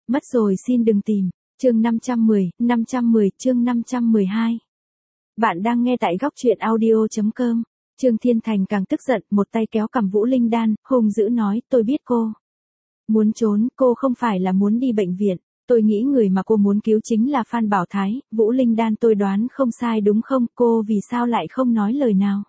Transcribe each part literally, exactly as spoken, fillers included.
Mất rồi xin đừng tìm. Chương năm trăm mười, năm trăm mười, chương năm trăm mười hai. Bạn đang nghe tại góc truyện audio chấm com. Trương Thiên Thành càng tức giận, một tay kéo cằm Vũ Linh Đan, hung dữ nói, tôi biết cô muốn trốn, cô không phải là muốn đi bệnh viện. Tôi nghĩ người mà cô muốn cứu chính là Phan Bảo Thái. Vũ Linh Đan, tôi đoán không sai đúng không? Cô vì sao lại không nói lời nào?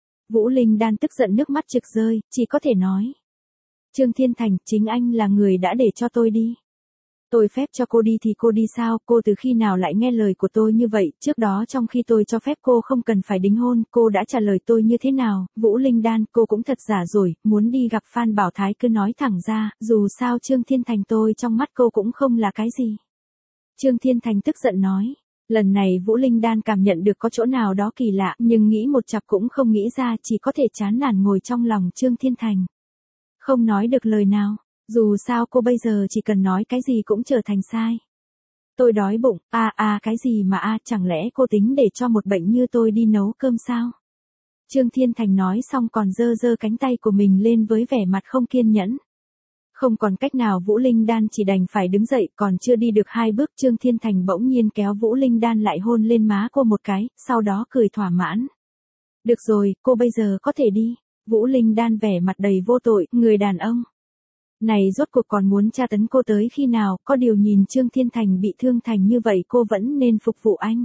Vũ Linh Đan tức giận nước mắt trực rơi, chỉ có thể nói. Trương Thiên Thành, chính anh là người đã để cho tôi đi. Tôi phép cho cô đi thì cô đi sao? Cô từ khi nào lại nghe lời của tôi như vậy? Trước đó trong khi tôi cho phép cô không cần phải đính hôn, cô đã trả lời tôi như thế nào? Vũ Linh Đan, cô cũng thật giả rồi, muốn đi gặp Phan Bảo Thái cứ nói thẳng ra, dù sao Trương Thiên Thành tôi trong mắt cô cũng không là cái gì. Trương Thiên Thành tức giận nói. Lần này Vũ Linh Đan cảm nhận được có chỗ nào đó kỳ lạ, nhưng nghĩ một chặp cũng không nghĩ ra, chỉ có thể chán nản ngồi trong lòng Trương Thiên Thành. Không nói được lời nào. Dù sao cô bây giờ chỉ cần nói cái gì cũng trở thành sai. Tôi đói bụng, a à, a à, cái gì mà a à, chẳng lẽ cô tính để cho một bệnh như tôi đi nấu cơm sao? Trương Thiên Thành nói xong còn giơ giơ cánh tay của mình lên với vẻ mặt không kiên nhẫn. Không còn cách nào Vũ Linh Đan chỉ đành phải đứng dậy, còn chưa đi được hai bước Trương Thiên Thành bỗng nhiên kéo Vũ Linh Đan lại hôn lên má cô một cái, sau đó cười thỏa mãn. Được rồi, cô bây giờ có thể đi. Vũ Linh Đan vẻ mặt đầy vô tội, người đàn ông này rốt cuộc còn muốn tra tấn cô tới khi nào? Có điều nhìn Trương Thiên Thành bị thương thành như vậy cô vẫn nên phục vụ anh.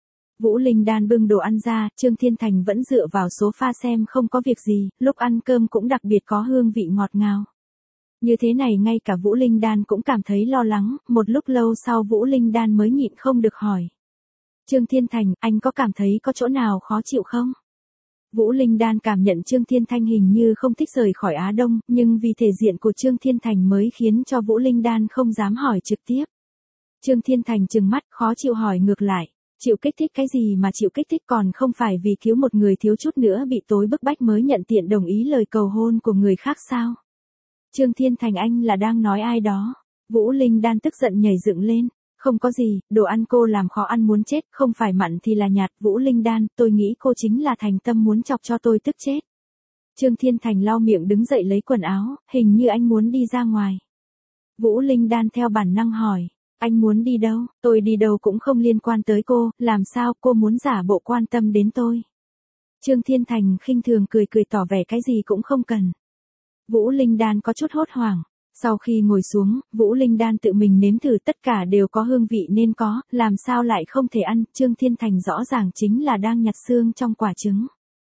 Vũ Linh Đan bưng đồ ăn ra, Trương Thiên Thành vẫn dựa vào sofa xem không có việc gì, lúc ăn cơm cũng đặc biệt có hương vị ngọt ngào. Như thế này ngay cả Vũ Linh Đan cũng cảm thấy lo lắng, một lúc lâu sau Vũ Linh Đan mới nhịn không được hỏi. Trương Thiên Thành, anh có cảm thấy có chỗ nào khó chịu không? Vũ Linh Đan cảm nhận Trương Thiên Thành hình như không thích rời khỏi Á Đông, nhưng vì thể diện của Trương Thiên Thành mới khiến cho Vũ Linh Đan không dám hỏi trực tiếp. Trương Thiên Thành trừng mắt khó chịu hỏi ngược lại, chịu kích thích cái gì mà chịu kích thích, còn không phải vì cứu một người thiếu chút nữa bị tối bức bách mới nhận tiện đồng ý lời cầu hôn của người khác sao? Trương Thiên Thành, anh là đang nói ai đó? Vũ Linh Đan tức giận nhảy dựng lên. Không có gì, đồ ăn cô làm khó ăn muốn chết, không phải mặn thì là nhạt. Vũ Linh Đan, tôi nghĩ cô chính là thành tâm muốn chọc cho tôi tức chết. Trương Thiên Thành lau miệng đứng dậy lấy quần áo, hình như anh muốn đi ra ngoài. Vũ Linh Đan theo bản năng hỏi, anh muốn đi đâu? Tôi đi đâu cũng không liên quan tới cô, làm sao cô muốn giả bộ quan tâm đến tôi? Trương Thiên Thành khinh thường cười cười tỏ vẻ cái gì cũng không cần. Vũ Linh Đan có chút hốt hoảng. Sau khi ngồi xuống, Vũ Linh Đan tự mình nếm thử, tất cả đều có hương vị nên có, làm sao lại không thể ăn? Trương Thiên Thành rõ ràng chính là đang nhặt xương trong quả trứng.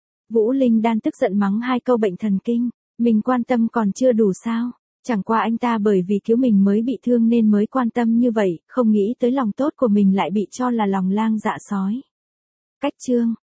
Vũ Linh Đan tức giận mắng hai câu bệnh thần kinh, mình quan tâm còn chưa đủ sao? Chẳng qua anh ta bởi vì cứu mình mới bị thương nên mới quan tâm như vậy, không nghĩ tới lòng tốt của mình lại bị cho là lòng lang dạ sói. Cách chương